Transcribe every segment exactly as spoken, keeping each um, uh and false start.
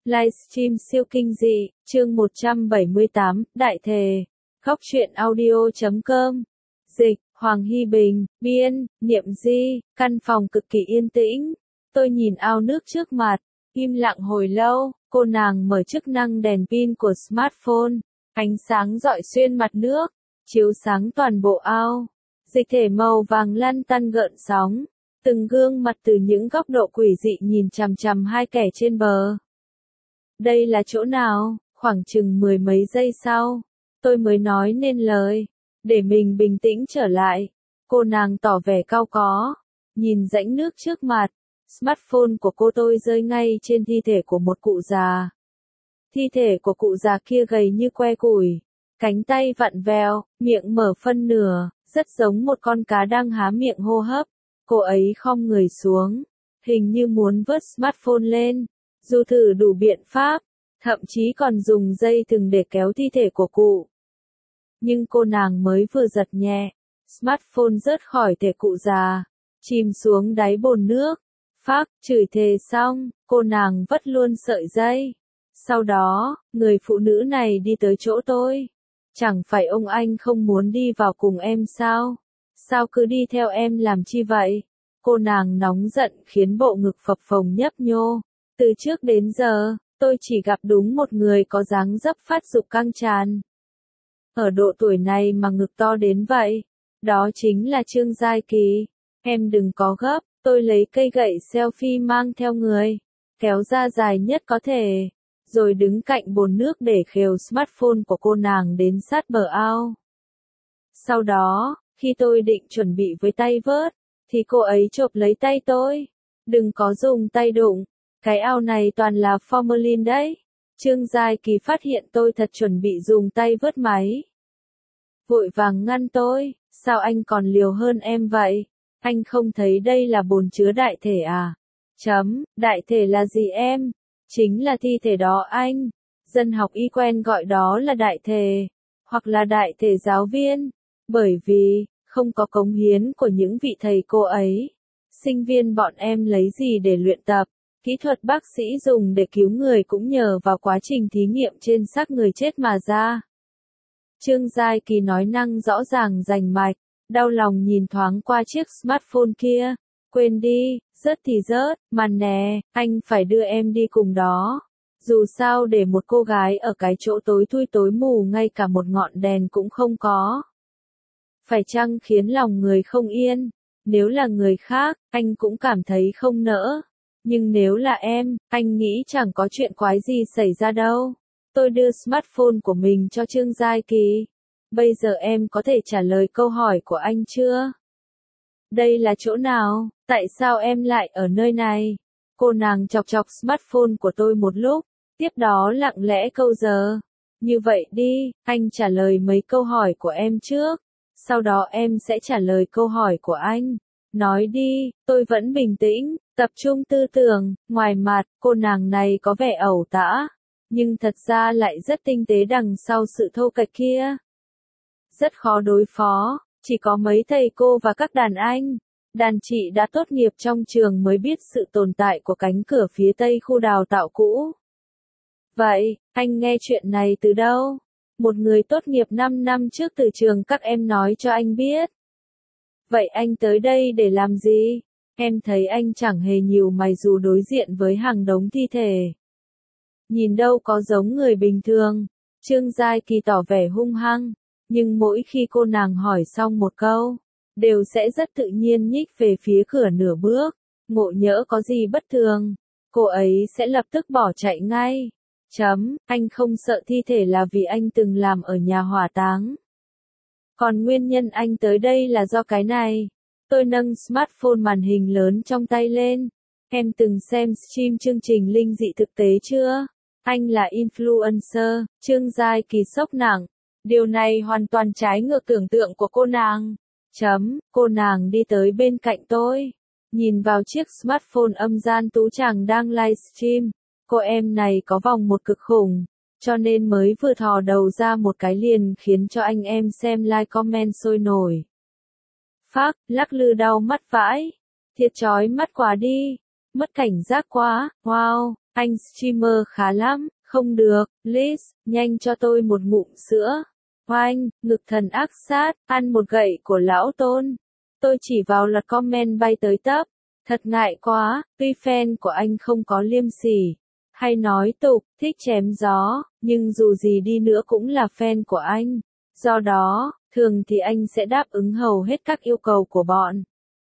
Livestream siêu kinh dị, chương một trăm bảy mươi tám, Đại Thề. Góc truyện audio chấm com. Dịch, Hoàng Hy Bình, biên, Niệm Di, căn phòng cực kỳ yên tĩnh. Tôi nhìn ao nước trước mặt, im lặng hồi lâu, cô nàng mở chức năng đèn pin của smartphone. Ánh sáng rọi xuyên mặt nước, chiếu sáng toàn bộ ao. Dịch thể màu vàng lăn tăn gợn sóng. Từng gương mặt từ những góc độ quỷ dị nhìn chằm chằm hai kẻ trên bờ. Đây là chỗ nào? Khoảng chừng mười mấy giây sau, tôi mới nói nên lời, để mình bình tĩnh trở lại. Cô nàng tỏ vẻ cau có, nhìn rãnh nước trước mặt. Smartphone của cô tôi rơi ngay trên thi thể của một cụ già. Thi thể của cụ già kia gầy như que củi, cánh tay vặn vẹo, miệng mở phân nửa, rất giống một con cá đang há miệng hô hấp. Cô ấy khom người xuống, hình như muốn vớt smartphone lên. Dù thử đủ biện pháp, thậm chí còn dùng dây thừng để kéo thi thể của cụ. Nhưng cô nàng mới vừa giật nhẹ, smartphone rớt khỏi thể cụ già, chìm xuống đáy bồn nước. Phác, chửi thề xong, cô nàng vất luôn sợi dây. Sau đó, người phụ nữ này đi tới chỗ tôi. Chẳng phải ông anh không muốn đi vào cùng em sao? Sao cứ đi theo em làm chi vậy? Cô nàng nóng giận khiến bộ ngực phập phồng nhấp nhô. Từ trước đến giờ, tôi chỉ gặp đúng một người có dáng dấp phát dục căng tràn. Ở độ tuổi này mà ngực to đến vậy, đó chính là Trương Giai Kỳ. Em đừng có gấp, tôi lấy cây gậy selfie mang theo người, kéo ra dài nhất có thể, rồi đứng cạnh bồn nước để khều smartphone của cô nàng đến sát bờ ao. Sau đó, khi tôi định chuẩn bị với tay vớt, thì cô ấy chộp lấy tay tôi. Đừng có dùng tay đụng. Cái ao này toàn là formalin đấy. Trương Giai Kỳ phát hiện tôi thật chuẩn bị dùng tay vớt máy. Vội vàng ngăn tôi, sao anh còn liều hơn em vậy? Anh không thấy đây là bồn chứa đại thể à? Chấm, đại thể là gì em? Chính là thi thể đó anh. Dân học y quen gọi đó là đại thể, hoặc là đại thể giáo viên. Bởi vì, không có cống hiến của những vị thầy cô ấy, sinh viên bọn em lấy gì để luyện tập? Kỹ thuật bác sĩ dùng để cứu người cũng nhờ vào quá trình thí nghiệm trên xác người chết mà ra. Trương Giai Kỳ nói năng rõ ràng rành mạch, đau lòng nhìn thoáng qua chiếc smartphone kia. Quên đi, rớt thì rớt, mà nè, anh phải đưa em đi cùng đó. Dù sao để một cô gái ở cái chỗ tối thui tối mù ngay cả một ngọn đèn cũng không có. Phải chăng khiến lòng người không yên? Nếu là người khác, anh cũng cảm thấy không nỡ. Nhưng nếu là em, anh nghĩ chẳng có chuyện quái gì xảy ra đâu. Tôi đưa smartphone của mình cho Trương Giai Kỳ. Bây giờ em có thể trả lời câu hỏi của anh chưa? Đây là chỗ nào? Tại sao em lại ở nơi này? Cô nàng chọc chọc smartphone của tôi một lúc, tiếp đó lặng lẽ câu giờ. Như vậy đi, anh trả lời mấy câu hỏi của em trước. Sau đó em sẽ trả lời câu hỏi của anh. Nói đi, tôi vẫn bình tĩnh, tập trung tư tưởng. Ngoài mặt, cô nàng này có vẻ ẩu tả, nhưng thật ra lại rất tinh tế đằng sau sự thô kệch kia. Rất khó đối phó, chỉ có mấy thầy cô và các đàn anh, đàn chị đã tốt nghiệp trong trường mới biết sự tồn tại của cánh cửa phía tây khu đào tạo cũ. Vậy, anh nghe chuyện này từ đâu? Một người tốt nghiệp năm năm trước từ trường các em nói cho anh biết. Vậy anh tới đây để làm gì? Em thấy anh chẳng hề nhiều mày dù đối diện với hàng đống thi thể. Nhìn đâu có giống người bình thường. Trương Giai Kỳ tỏ vẻ hung hăng, nhưng mỗi khi cô nàng hỏi xong một câu, đều sẽ rất tự nhiên nhích về phía cửa nửa bước. Ngộ nhỡ có gì bất thường, cô ấy sẽ lập tức bỏ chạy ngay. Chấm, anh không sợ thi thể là vì anh từng làm ở nhà hỏa táng. Còn nguyên nhân anh tới đây là do cái này. Tôi nâng smartphone màn hình lớn trong tay lên. Em từng xem stream chương trình linh dị thực tế chưa? Anh là influencer. Trương Giai Kỳ sốc nặng. Điều này hoàn toàn trái ngược tưởng tượng của cô nàng. Chấm, cô nàng đi tới bên cạnh tôi, nhìn vào chiếc smartphone âm gian tú chàng đang livestream. Cô em này có vòng một cực khủng, cho nên mới vừa thò đầu ra một cái liền khiến cho anh em xem like comment sôi nổi. Phác, lắc lư đau mắt vãi. Thiệt chói mắt quá đi. mất cảnh giác quá, wow, anh streamer khá lắm, không được, Liz, nhanh cho tôi một ngụm sữa. Oanh, ngực thần ác sát, ăn một gậy của lão tôn. Tôi chỉ vào loạt comment bay tới tấp. Thật ngại quá, tuy fan của anh không có liêm sỉ, hay nói tục, thích chém gió, nhưng dù gì đi nữa cũng là fan của anh. Do đó, thường thì anh sẽ đáp ứng hầu hết các yêu cầu của bọn.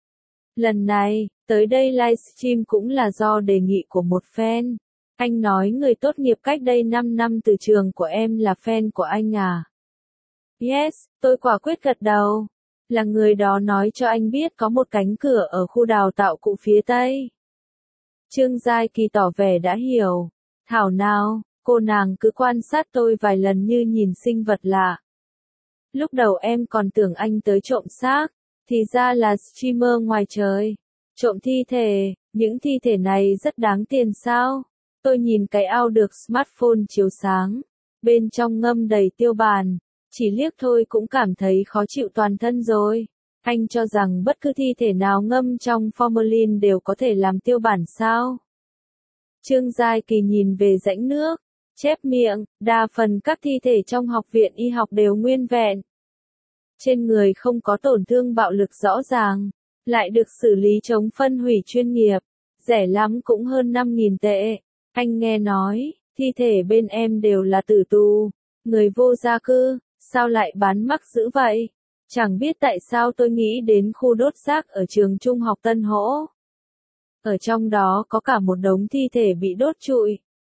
Lần này, tới đây livestream cũng là do đề nghị của một fan. Anh nói người tốt nghiệp cách đây năm năm từ trường của em là fan của anh à? Yes, tôi quả quyết gật đầu. Là người đó nói cho anh biết có một cánh cửa ở khu đào tạo cụ phía Tây. Trương Giai Kỳ tỏ vẻ đã hiểu. Thảo nào, cô nàng cứ quan sát tôi vài lần như nhìn sinh vật lạ. Lúc đầu em còn tưởng anh tới trộm xác, thì ra là streamer ngoài trời. Trộm thi thể, những thi thể này rất đáng tiền sao? Tôi nhìn cái ao được smartphone chiếu sáng, bên trong ngâm đầy tiêu bản, chỉ liếc thôi cũng cảm thấy khó chịu toàn thân rồi. Anh cho rằng bất cứ thi thể nào ngâm trong formalin đều có thể làm tiêu bản sao? Trương Giai Kỳ nhìn về rãnh nước, chép miệng, đa phần các thi thể trong học viện y học đều nguyên vẹn. Trên người không có tổn thương bạo lực rõ ràng, lại được xử lý chống phân hủy chuyên nghiệp, rẻ lắm cũng hơn năm nghìn tệ. Anh nghe nói, thi thể bên em đều là tử tù, người vô gia cư, sao lại bán mắc dữ vậy? Chẳng biết tại sao tôi nghĩ đến khu đốt xác ở trường trung học Tân Hỗ. Ở trong đó có cả một đống thi thể bị đốt trụi.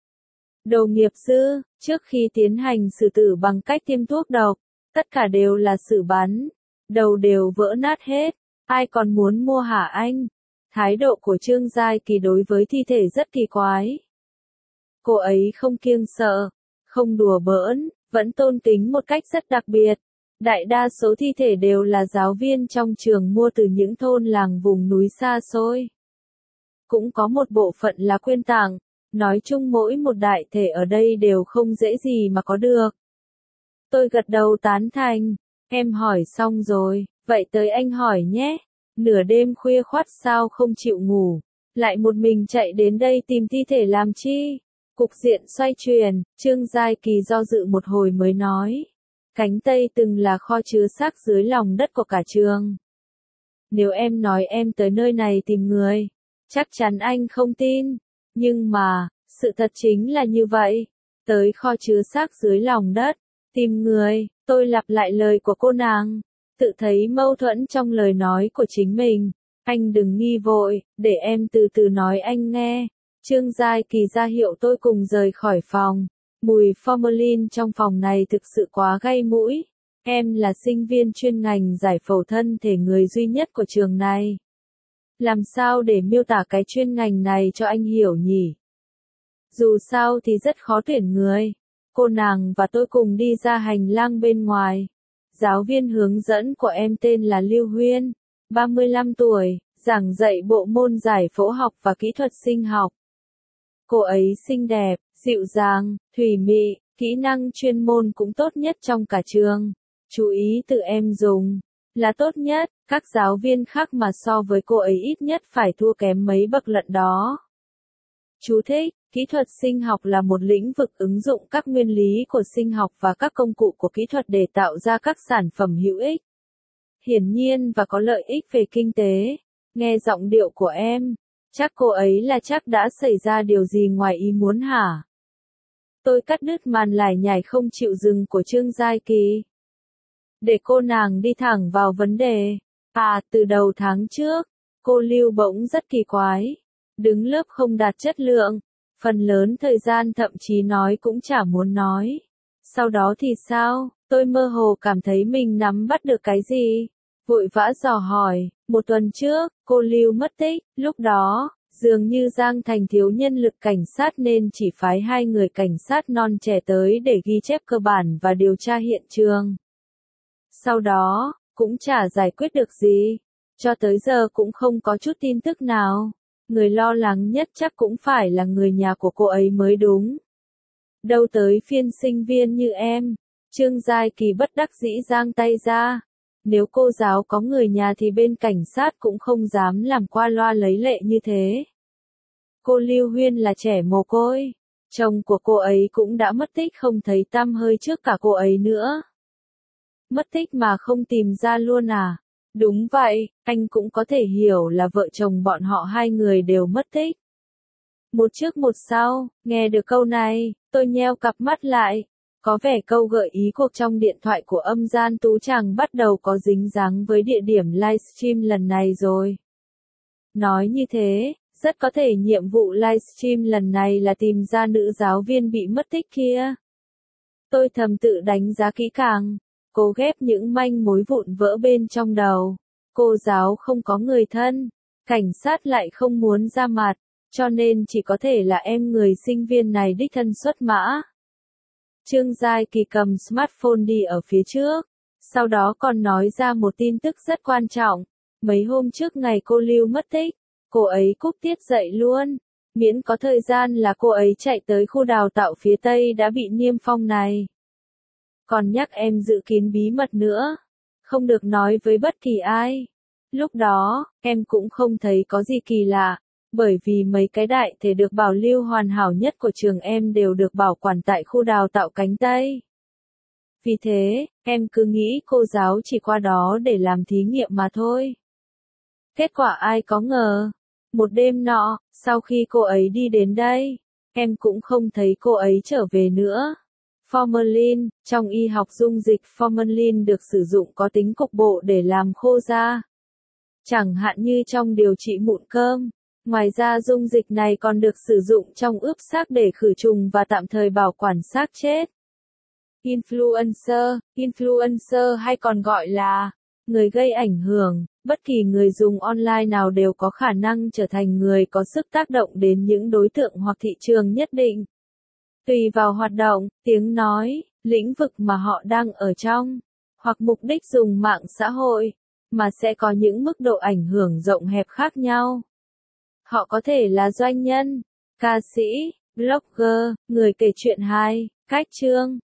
Đồ nghiệp dư, trước khi tiến hành xử tử bằng cách tiêm thuốc độc, tất cả đều là xử bắn, đầu đều vỡ nát hết, ai còn muốn mua hả anh? Thái độ của Trương Giai Kỳ đối với thi thể rất kỳ quái. Cô ấy không kiêng sợ, không đùa bỡn, vẫn tôn kính một cách rất đặc biệt. Đại đa số thi thể đều là giáo viên trong trường mua từ những thôn làng vùng núi xa xôi. Cũng có một bộ phận là quyên tặng, nói chung mỗi một đại thể ở đây đều không dễ gì mà có được. Tôi gật đầu tán thành, em hỏi xong rồi, vậy tới anh hỏi nhé, nửa đêm khuya khoắt sao không chịu ngủ, lại một mình chạy đến đây tìm thi thể làm chi? Cục diện xoay chuyển, Trương Giai Kỳ do dự một hồi mới nói. Cánh Tây từng là kho chứa xác dưới lòng đất của cả trường. Nếu em nói em tới nơi này tìm người, chắc chắn anh không tin. Nhưng mà, sự thật chính là như vậy. Tới kho chứa xác dưới lòng đất, tìm người, tôi lặp lại lời của cô nàng. Tự thấy mâu thuẫn trong lời nói của chính mình. Anh đừng nghi vội, để em từ từ nói anh nghe. Trương Giai Kỳ ra hiệu tôi cùng rời khỏi phòng. Mùi formalin trong phòng này thực sự quá gây mũi. Em là sinh viên chuyên ngành giải phẫu thân thể người duy nhất của trường này. Làm sao để miêu tả cái chuyên ngành này cho anh hiểu nhỉ? Dù sao thì rất khó tuyển người. Cô nàng và tôi cùng đi ra hành lang bên ngoài. Giáo viên hướng dẫn của em tên là Lưu Huyên, ba mươi lăm tuổi, giảng dạy bộ môn giải phẫu học và kỹ thuật sinh học. Cô ấy xinh đẹp, dịu dàng, thủy mị, kỹ năng chuyên môn cũng tốt nhất trong cả trường. Chú ý từ em dùng, là tốt nhất, các giáo viên khác mà so với cô ấy ít nhất phải thua kém mấy bậc lận đó. Chú thích, kỹ thuật sinh học là một lĩnh vực ứng dụng các nguyên lý của sinh học và các công cụ của kỹ thuật để tạo ra các sản phẩm hữu ích. Hiển nhiên và có lợi ích về kinh tế. Nghe giọng điệu của em, chắc cô ấy là chắc đã xảy ra điều gì ngoài ý muốn hả? Tôi cắt đứt màn lải nhải không chịu dừng của Trương Giai Kỳ. Để cô nàng đi thẳng vào vấn đề. À, từ đầu tháng trước, cô Lưu bỗng rất kỳ quái. Đứng lớp không đạt chất lượng. Phần lớn thời gian thậm chí nói cũng chả muốn nói. Sau đó thì sao? Tôi mơ hồ cảm thấy mình nắm bắt được cái gì. Vội vã dò hỏi, một tuần trước, cô Lưu mất tích, lúc đó, dường như Giang Thành thiếu nhân lực cảnh sát nên chỉ phái hai người cảnh sát non trẻ tới để ghi chép cơ bản và điều tra hiện trường. Sau đó, cũng chả giải quyết được gì. Cho tới giờ cũng không có chút tin tức nào. Người lo lắng nhất chắc cũng phải là người nhà của cô ấy mới đúng. Đâu tới phiên sinh viên như em. Trương Giai Kỳ bất đắc dĩ giang tay ra. Nếu cô giáo có người nhà thì bên cảnh sát cũng không dám làm qua loa lấy lệ như thế. Cô Lưu Huyên là trẻ mồ côi. Chồng của cô ấy cũng đã mất tích không thấy tăm hơi trước cả cô ấy nữa. Mất tích mà không tìm ra luôn à? Đúng vậy, anh cũng có thể hiểu là vợ chồng bọn họ hai người đều mất tích. Một trước một sau, nghe được câu này, tôi nheo cặp mắt lại. Có vẻ câu gợi ý cuộc trong điện thoại của âm gian Tú Tràng bắt đầu có dính dáng với địa điểm livestream lần này rồi. Nói như thế, rất có thể nhiệm vụ livestream lần này là tìm ra nữ giáo viên bị mất tích kia. Tôi thầm tự đánh giá kỹ càng, cố ghép những manh mối vụn vỡ bên trong đầu. Cô giáo không có người thân, cảnh sát lại không muốn ra mặt, cho nên chỉ có thể là em người sinh viên này đích thân xuất mã. Trương Giai Kỳ cầm smartphone đi ở phía trước, sau đó còn nói ra một tin tức rất quan trọng. Mấy hôm trước ngày cô Lưu mất tích, cô ấy cúp tiết dạy luôn, miễn có thời gian là cô ấy chạy tới khu đào tạo phía Tây đã bị niêm phong này. Còn nhắc em giữ kín bí mật nữa, không được nói với bất kỳ ai. Lúc đó, em cũng không thấy có gì kỳ lạ, bởi vì mấy cái đại thể được bảo lưu hoàn hảo nhất của trường em đều được bảo quản tại khu đào tạo cánh Tây. Vì thế, em cứ nghĩ cô giáo chỉ qua đó để làm thí nghiệm mà thôi. Kết quả ai có ngờ, một đêm nọ, sau khi cô ấy đi đến đây, em cũng không thấy cô ấy trở về nữa. Formalin, trong y học dung dịch formalin được sử dụng có tính cục bộ để làm khô da. Chẳng hạn như trong điều trị mụn cơm. Ngoài ra dung dịch này còn được sử dụng trong ướp xác để khử trùng và tạm thời bảo quản xác chết. Influencer, influencer hay còn gọi là người gây ảnh hưởng, bất kỳ người dùng online nào đều có khả năng trở thành người có sức tác động đến những đối tượng hoặc thị trường nhất định. Tùy vào hoạt động, tiếng nói, lĩnh vực mà họ đang ở trong, hoặc mục đích dùng mạng xã hội, mà sẽ có những mức độ ảnh hưởng rộng hẹp khác nhau. Họ có thể là doanh nhân, ca sĩ, blogger, người kể chuyện hài, cách chương,